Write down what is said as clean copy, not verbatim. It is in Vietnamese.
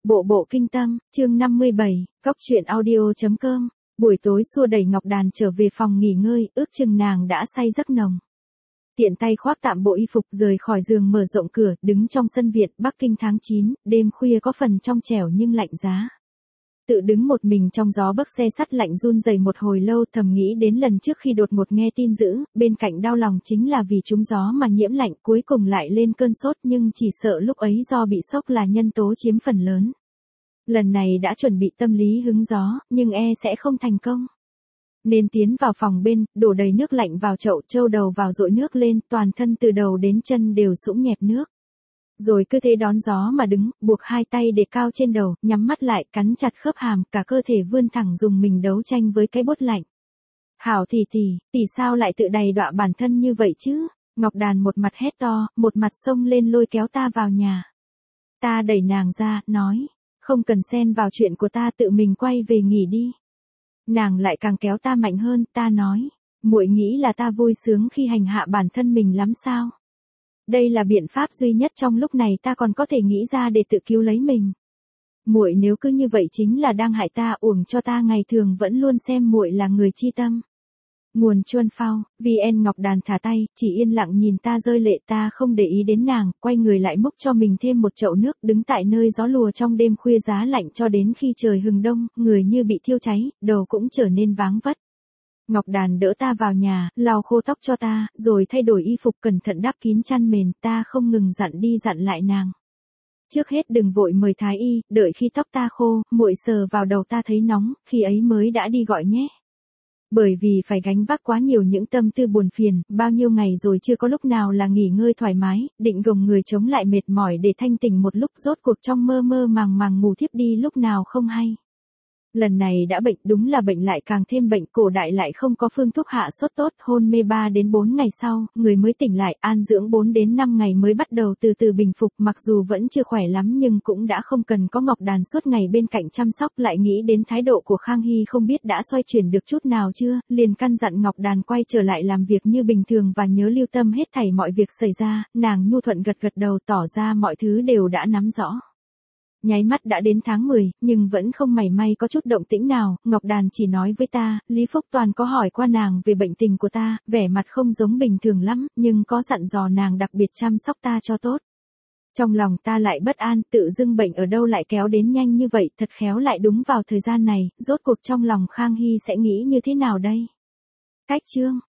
Bộ bộ kinh tâm, chương 57, Cóc truyện audio.com. Buổi tối xua đẩy Ngọc Đàn trở về phòng nghỉ ngơi, ước chừng nàng đã say giấc nồng. Tiện tay khoác tạm bộ y phục rời khỏi giường, mở rộng cửa, đứng trong sân viện. Bắc Kinh tháng 9, đêm khuya có phần trong trẻo nhưng lạnh giá. Tự đứng một mình trong gió bấc xe sắt lạnh run rẩy một hồi lâu, thầm nghĩ đến lần trước khi đột ngột nghe tin dữ, bên cạnh đau lòng chính là vì trúng gió mà nhiễm lạnh, cuối cùng lại lên cơn sốt, nhưng chỉ sợ lúc ấy do bị sốc là nhân tố chiếm phần lớn. Lần này đã chuẩn bị tâm lý hứng gió, nhưng sẽ không thành công. Nên tiến vào phòng bên, đổ đầy nước lạnh vào chậu, trâu đầu vào dội nước lên, toàn thân từ đầu đến chân đều sũng nhẹp nước. Rồi cứ thế đón gió mà đứng, buộc hai tay để cao trên đầu, nhắm mắt lại, cắn chặt khớp hàm, cả cơ thể vươn thẳng dùng mình đấu tranh với cái bốt lạnh. Hảo tỷ sao lại tự đày đọa bản thân như vậy chứ? Ngọc Đàn một mặt hét to, một mặt xông lên lôi kéo ta vào nhà. Ta đẩy nàng ra, nói, không cần xen vào chuyện của ta, tự mình quay về nghỉ đi. Nàng lại càng kéo ta mạnh hơn, ta nói, muội nghĩ là ta vui sướng khi hành hạ bản thân mình lắm sao? Đây là biện pháp duy nhất trong lúc này ta còn có thể nghĩ ra để tự cứu lấy mình. Muội nếu cứ như vậy chính là đang hại ta, uổng cho ta ngày thường vẫn luôn xem muội là người chi tâm. Nguồn Chuân Phao, VN. Ngọc Đàn thả tay, chỉ yên lặng nhìn ta rơi lệ. Ta không để ý đến nàng, quay người lại múc cho mình thêm một chậu nước, đứng tại nơi gió lùa trong đêm khuya giá lạnh cho đến khi trời hừng đông, người như bị thiêu cháy, đầu cũng trở nên váng vất. Ngọc Đàn đỡ ta vào nhà, lau khô tóc cho ta, rồi thay đổi y phục cẩn thận đắp kín chăn mền. Ta không ngừng dặn đi dặn lại nàng. Trước hết đừng vội mời thái y, đợi khi tóc ta khô, muội sờ vào đầu ta thấy nóng, khi ấy mới đã đi gọi nhé. Bởi vì phải gánh vác quá nhiều những tâm tư buồn phiền, bao nhiêu ngày rồi chưa có lúc nào là nghỉ ngơi thoải mái, định gồng người chống lại mệt mỏi để thanh tỉnh một lúc, rốt cuộc trong mơ mơ màng màng ngủ thiếp đi lúc nào không hay. Lần này đã bệnh, đúng là bệnh lại càng thêm bệnh, cổ đại lại không có phương thuốc hạ sốt tốt, hôn mê 3 đến 4 ngày sau, người mới tỉnh lại, an dưỡng 4 đến 5 ngày mới bắt đầu từ từ bình phục, mặc dù vẫn chưa khỏe lắm nhưng cũng đã không cần có Ngọc Đàn suốt ngày bên cạnh chăm sóc. Lại nghĩ đến thái độ của Khang Hy không biết đã xoay chuyển được chút nào chưa, liền căn dặn Ngọc Đàn quay trở lại làm việc như bình thường và nhớ lưu tâm hết thảy mọi việc xảy ra. Nàng nhu thuận gật gật đầu, tỏ ra mọi thứ đều đã nắm rõ. Nháy mắt đã đến tháng 10, nhưng vẫn không mảy may có chút động tĩnh nào. Ngọc Đàn chỉ nói với ta, Lý Phúc Toàn có hỏi qua nàng về bệnh tình của ta, vẻ mặt không giống bình thường lắm, nhưng có dặn dò nàng đặc biệt chăm sóc ta cho tốt. Trong lòng ta lại bất an, tự dưng bệnh ở đâu lại kéo đến nhanh như vậy, thật khéo lại đúng vào thời gian này, rốt cuộc trong lòng Khang Hy sẽ nghĩ như thế nào đây? Cách chương